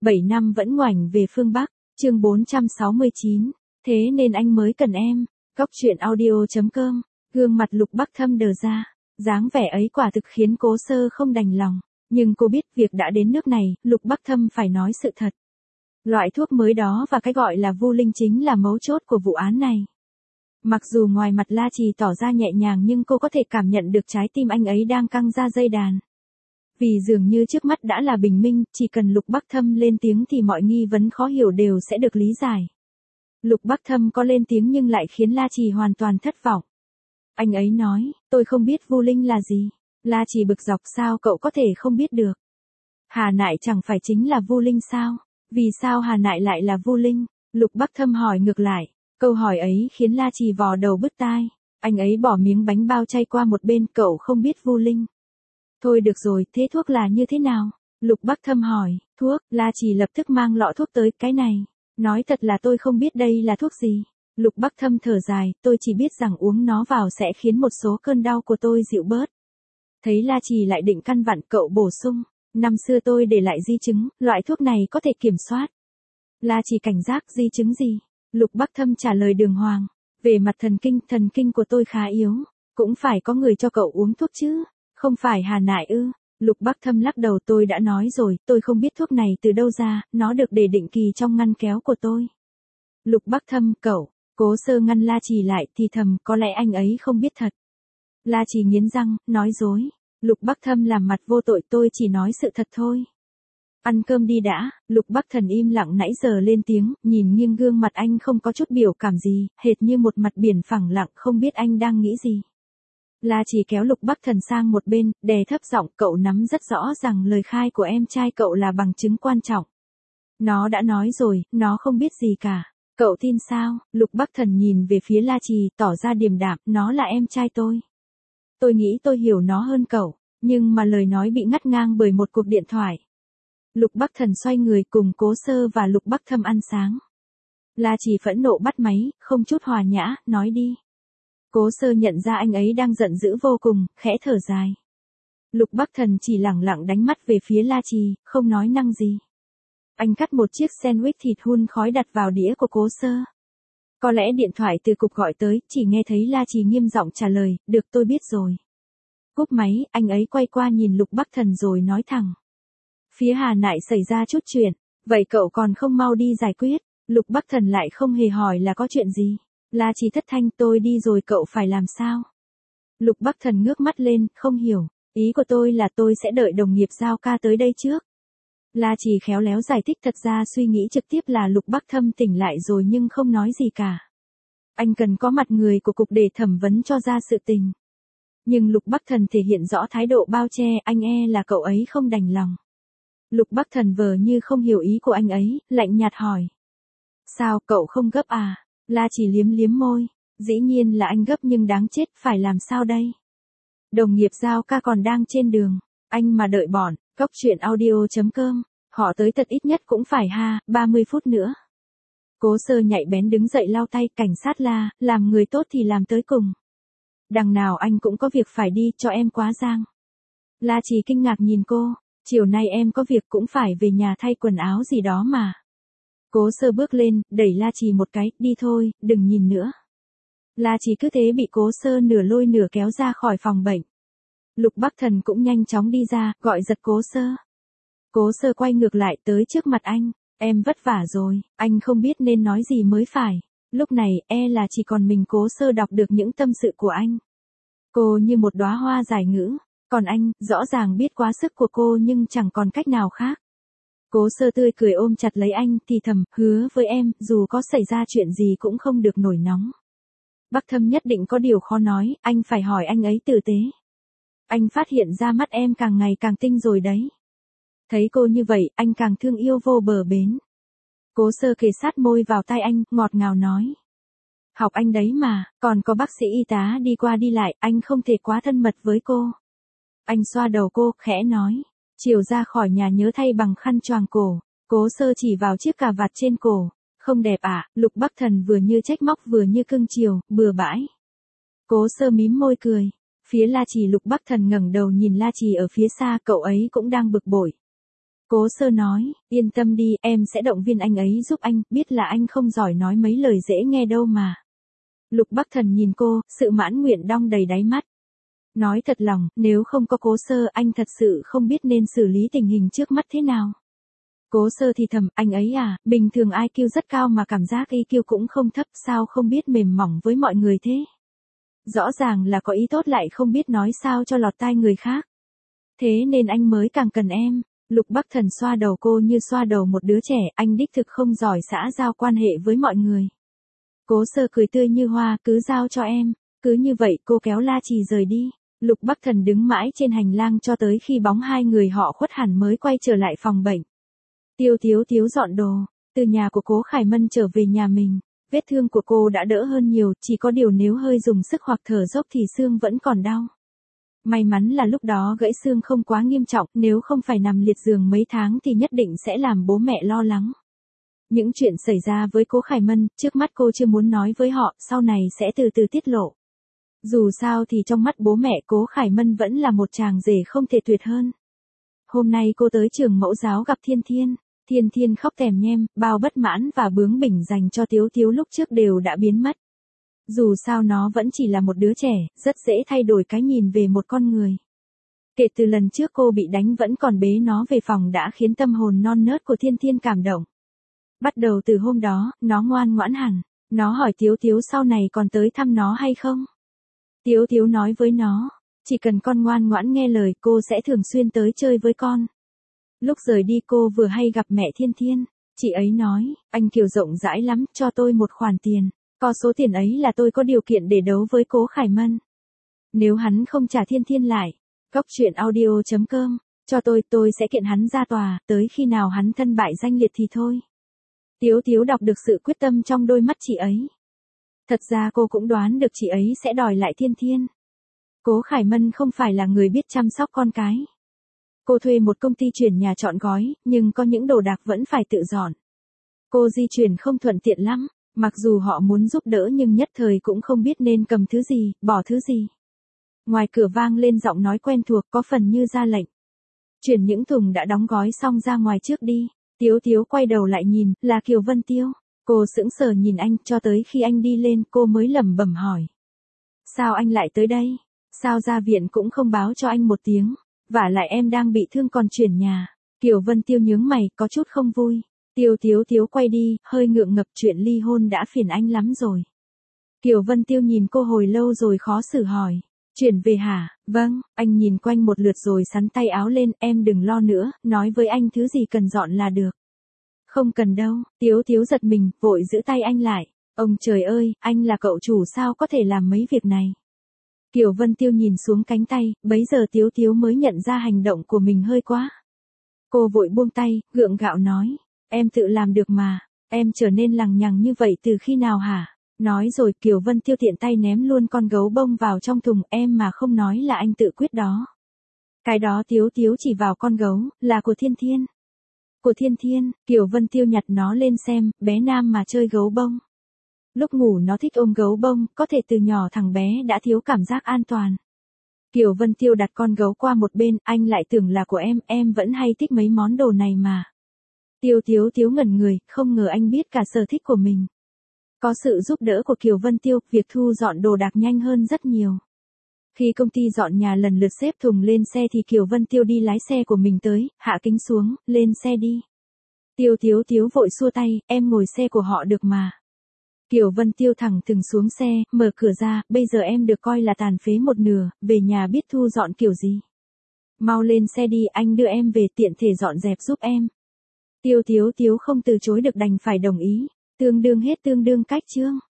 7 năm vẫn ngoảnh về phương Bắc, chương 469, thế nên anh mới cần em. Góc truyện audio.com, gương mặt Lục Bắc Thâm đờ ra, dáng vẻ ấy quả thực khiến Cố Sơ không đành lòng, nhưng cô biết việc đã đến nước này, Lục Bắc Thâm phải nói sự thật. Loại thuốc mới đó và cái gọi là Vu Linh chính là mấu chốt của vụ án này. Mặc dù ngoài mặt La Trì tỏ ra nhẹ nhàng nhưng cô có thể cảm nhận được trái tim anh ấy đang căng ra dây đàn. Vì dường như trước mắt đã là bình minh, chỉ cần Lục Bắc Thâm lên tiếng thì mọi nghi vấn khó hiểu đều sẽ được lý giải. Lục Bắc Thâm có lên tiếng nhưng lại khiến La Trì hoàn toàn thất vọng. Anh ấy nói, tôi không biết Vu Linh là gì. La Trì bực dọc, sao cậu có thể không biết được? Hà Nại chẳng phải chính là Vu Linh sao? Vì sao Hà Nại lại là Vu Linh? Lục Bắc Thâm hỏi ngược lại. Câu hỏi ấy khiến La Trì vò đầu bứt tai. Anh ấy bỏ miếng bánh bao chay qua một bên, cậu không biết Vu Linh. Thôi được rồi, thế thuốc là như thế nào? Lục Bắc Thâm hỏi, thuốc, La Trì lập tức mang lọ thuốc tới, cái này. Nói thật là tôi không biết đây là thuốc gì. Lục Bắc Thâm thở dài, tôi chỉ biết rằng uống nó vào sẽ khiến một số cơn đau của tôi dịu bớt. Thấy La Trì lại định căn vặn, cậu bổ sung, năm xưa tôi để lại di chứng, loại thuốc này có thể kiểm soát. La Trì cảnh giác, di chứng gì? Lục Bắc Thâm trả lời đường hoàng, về mặt thần kinh của tôi khá yếu, cũng phải có người cho cậu uống thuốc chứ, không phải Hà Nại ư? Lục Bắc Thâm lắc đầu, tôi đã nói rồi, tôi không biết thuốc này từ đâu ra, nó được để định kỳ trong ngăn kéo của tôi. Lục Bắc Thâm, cậu, Cố Sơ ngăn La Trì lại, thì thầm, có lẽ anh ấy không biết thật. La Trì nghiến răng, nói dối. Lục Bắc Thâm làm mặt vô tội, tôi chỉ nói sự thật thôi. Ăn cơm đi đã. Lục Bắc Thần im lặng nãy giờ lên tiếng, nhìn nghiêng gương mặt anh không có chút biểu cảm gì, hệt như một mặt biển phẳng lặng, không biết anh đang nghĩ gì. La Trì kéo Lục Bắc Thần sang một bên, đè thấp giọng, cậu nắm rất rõ rằng lời khai của em trai cậu là bằng chứng quan trọng. Nó đã nói rồi, nó không biết gì cả. Cậu tin sao? Lục Bắc Thần nhìn về phía La Trì, tỏ ra điềm đạm, nó là em trai tôi. Tôi nghĩ tôi hiểu nó hơn cậu, nhưng mà lời nói bị ngắt ngang bởi một cuộc điện thoại. Lục Bắc Thần xoay người cùng Cố Sơ và Lục Bắc Thâm ăn sáng. La Trì phẫn nộ bắt máy, không chút hòa nhã, nói đi. Cố Sơ nhận ra anh ấy đang giận dữ vô cùng, khẽ thở dài. Lục Bắc Thần chỉ lẳng lặng đánh mắt về phía La Trì, không nói năng gì. Anh cắt một chiếc sandwich thịt hun khói đặt vào đĩa của Cố Sơ. Có lẽ điện thoại từ cục gọi tới, chỉ nghe thấy La Trì nghiêm giọng trả lời, được tôi biết rồi. Cúp máy, anh ấy quay qua nhìn Lục Bắc Thần rồi nói thẳng. Phía Hà Nại xảy ra chút chuyện, vậy cậu còn không mau đi giải quyết. Lục Bắc Thần lại không hề hỏi là có chuyện gì. La Trì thất thanh, tôi đi rồi cậu phải làm sao? Lục Bắc Thần ngước mắt lên, không hiểu, ý của tôi là tôi sẽ đợi đồng nghiệp Giao ca tới đây trước. La Trì khéo léo giải thích, thật ra suy nghĩ trực tiếp là Lục Bắc Thâm tỉnh lại rồi nhưng không nói gì cả. Anh cần có mặt người của cục để thẩm vấn cho ra sự tình. Nhưng Lục Bắc Thần thể hiện rõ thái độ bao che, anh là cậu ấy không đành lòng. Lục Bắc Thần vờ như không hiểu ý của anh ấy, lạnh nhạt hỏi. Sao, cậu không gấp à? La Trì liếm liếm môi. Dĩ nhiên là anh gấp nhưng đáng chết, phải làm sao đây? Đồng nghiệp Giao ca còn đang trên đường. Anh mà đợi bọn, góc truyện audio.com, họ tới thật ít nhất cũng phải 30 phút nữa. Cố Sơ nhạy bén đứng dậy lau tay, cảnh sát la, làm người tốt thì làm tới cùng. Đằng nào anh cũng có việc phải đi, cho em quá giang. La Trì kinh ngạc nhìn cô, chiều nay em có việc cũng phải về nhà thay quần áo gì đó mà. Cố Sơ bước lên, đẩy La Trì một cái, đi thôi, đừng nhìn nữa. La Trì cứ thế bị Cố Sơ nửa lôi nửa kéo ra khỏi phòng bệnh. Lục Bắc Thần cũng nhanh chóng đi ra, gọi giật Cố Sơ. Cố Sơ quay ngược lại tới trước mặt anh, em vất vả rồi, anh không biết nên nói gì mới phải. Lúc này, là chỉ còn mình Cố Sơ đọc được những tâm sự của anh. Cô như một đóa hoa giải ngữ, còn anh, rõ ràng biết quá sức của cô nhưng chẳng còn cách nào khác. Cố Sơ tươi cười ôm chặt lấy anh, thì thầm, hứa với em, dù có xảy ra chuyện gì cũng không được nổi nóng. Bắc Thâm nhất định có điều khó nói, anh phải hỏi anh ấy tử tế. Anh phát hiện ra mắt em càng ngày càng tinh rồi đấy. Thấy cô như vậy, anh càng thương yêu vô bờ bến. Cố Sơ kề sát môi vào tai anh, ngọt ngào nói. Học anh đấy mà, còn có bác sĩ y tá đi qua đi lại, anh không thể quá thân mật với cô. Anh xoa đầu cô, khẽ nói. Chiều ra khỏi nhà nhớ thay bằng khăn choàng cổ. Cố Sơ chỉ vào chiếc cà vạt trên cổ. Không đẹp à? Lục Bắc Thần vừa như trách móc vừa như cưng chiều, bừa bãi. Cố Sơ mím môi cười. Phía La Trì, Lục Bắc Thần ngẩng đầu nhìn La Trì ở phía xa, cậu ấy cũng đang bực bội. Cố Sơ nói, yên tâm đi, em sẽ động viên anh ấy giúp anh, biết là anh không giỏi nói mấy lời dễ nghe đâu mà. Lục Bắc Thần nhìn cô, sự mãn nguyện đong đầy đáy mắt. Nói thật lòng, nếu không có Cố Sơ anh thật sự không biết nên xử lý tình hình trước mắt thế nào. Cố Sơ thì thầm, anh ấy à, bình thường IQ rất cao mà cảm giác EQ cũng không thấp, sao không biết mềm mỏng với mọi người thế. Rõ ràng là có ý tốt lại không biết nói sao cho lọt tai người khác. Thế nên anh mới càng cần em. Lục Bắc Thần xoa đầu cô như xoa đầu một đứa trẻ, anh đích thực không giỏi xã giao quan hệ với mọi người. Cố Sơ cười tươi như hoa, cứ giao cho em. Cứ như vậy cô kéo La Trì rời đi. Lục Bắc Thần đứng mãi trên hành lang cho tới khi bóng hai người họ khuất hẳn mới quay trở lại phòng bệnh. Tiêu Tiếu Tiếu dọn đồ, từ nhà của Cố Khải Mân trở về nhà mình. Vết thương của cô đã đỡ hơn nhiều, chỉ có điều nếu hơi dùng sức hoặc thở dốc thì xương vẫn còn đau. May mắn là lúc đó gãy xương không quá nghiêm trọng, nếu không phải nằm liệt giường mấy tháng thì nhất định sẽ làm bố mẹ lo lắng. Những chuyện xảy ra với Cố Khải Mân, trước mắt cô chưa muốn nói với họ, sau này sẽ từ từ tiết lộ. Dù sao thì trong mắt bố mẹ Cố Khải Mân vẫn là một chàng rể không thể tuyệt hơn. Hôm nay cô tới trường mẫu giáo gặp Thiên Thiên. Thiên Thiên khóc tèm nhem, bao bất mãn và bướng bỉnh dành cho Tiếu Tiếu lúc trước đều đã biến mất. Dù sao nó vẫn chỉ là một đứa trẻ, rất dễ thay đổi cái nhìn về một con người. Kể từ lần trước cô bị đánh vẫn còn bế nó về phòng đã khiến tâm hồn non nớt của Thiên Thiên cảm động. Bắt đầu từ hôm đó, nó ngoan ngoãn hẳn. Nó hỏi Tiếu Tiếu sau này còn tới thăm nó hay không. Tiếu Tiếu nói với nó, chỉ cần con ngoan ngoãn nghe lời cô sẽ thường xuyên tới chơi với con. Lúc rời đi cô vừa hay gặp mẹ Thiên Thiên. Chị ấy nói, anh Kiều rộng rãi lắm, cho tôi một khoản tiền. Có số tiền ấy là tôi có điều kiện để đấu với Cố Khải Mân. Nếu hắn không trả Thiên Thiên lại, Góc Truyện Audio.com, cho tôi sẽ kiện hắn ra tòa, tới khi nào hắn thân bại danh liệt thì thôi. Tiếu Tiếu đọc được sự quyết tâm trong đôi mắt chị ấy. Thật ra cô cũng đoán được chị ấy sẽ đòi lại Thiên Thiên. Cố Khải Mân không phải là người biết chăm sóc con cái. Cô thuê một công ty chuyển nhà trọn gói, nhưng có những đồ đạc vẫn phải tự dọn. Cô di chuyển không thuận tiện lắm, mặc dù họ muốn giúp đỡ nhưng nhất thời cũng không biết nên cầm thứ gì, bỏ thứ gì. Ngoài cửa vang lên giọng nói quen thuộc có phần như ra lệnh. Chuyển những thùng đã đóng gói xong ra ngoài trước đi. Tiếu Tiếu quay đầu lại nhìn, là Kiều Vân Tiêu. Cô sững sờ nhìn anh, cho tới khi anh đi lên cô mới lẩm bẩm hỏi. Sao anh lại tới đây? Sao ra viện cũng không báo cho anh một tiếng? Vả lại em đang bị thương còn chuyển nhà. Kiều Vân Tiêu nhướng mày, có chút không vui. Tiếu Tiếu quay đi, hơi ngượng ngập, chuyện ly hôn đã phiền anh lắm rồi. Kiều Vân Tiêu nhìn cô hồi lâu rồi khó xử hỏi. Chuyển về hả? Vâng, anh nhìn quanh một lượt rồi xắn tay áo lên, em đừng lo nữa, nói với anh thứ gì cần dọn là được. Không cần đâu, Tiếu giật mình, vội giữ tay anh lại. Ông trời ơi, anh là cậu chủ sao có thể làm mấy việc này. Kiều Vân Tiêu nhìn xuống cánh tay, bấy giờ Tiếu mới nhận ra hành động của mình hơi quá. Cô vội buông tay, gượng gạo nói, em tự làm được mà, em trở nên lằng nhằng như vậy từ khi nào hả? Nói rồi Kiều Vân Tiêu tiện tay ném luôn con gấu bông vào trong thùng, em mà không nói là anh tự quyết đó. Cái đó Tiếu chỉ vào con gấu, là của Thiên Thiên. Của Thiên Thiên, Kiều Vân Tiêu nhặt nó lên xem, bé Nam mà chơi gấu bông. Lúc ngủ nó thích ôm gấu bông, có thể từ nhỏ thằng bé đã thiếu cảm giác an toàn. Kiều Vân Tiêu đặt con gấu qua một bên, anh lại tưởng là của em vẫn hay thích mấy món đồ này mà. Tiếu ngẩn người, không ngờ anh biết cả sở thích của mình. Có sự giúp đỡ của Kiều Vân Tiêu, việc thu dọn đồ đạc nhanh hơn rất nhiều. Khi công ty dọn nhà lần lượt xếp thùng lên xe thì Kiều Vân Tiêu đi lái xe của mình tới, hạ kính xuống, lên xe đi. Tiếu vội xua tay, em ngồi xe của họ được mà. Kiều Vân Tiêu thẳng thừng xuống xe, mở cửa ra, bây giờ em được coi là tàn phế một nửa, về nhà biết thu dọn kiểu gì. Mau lên xe đi, anh đưa em về, tiện thể dọn dẹp giúp em. Tiếu không từ chối được đành phải đồng ý, tương đương hết tương đương cách chương.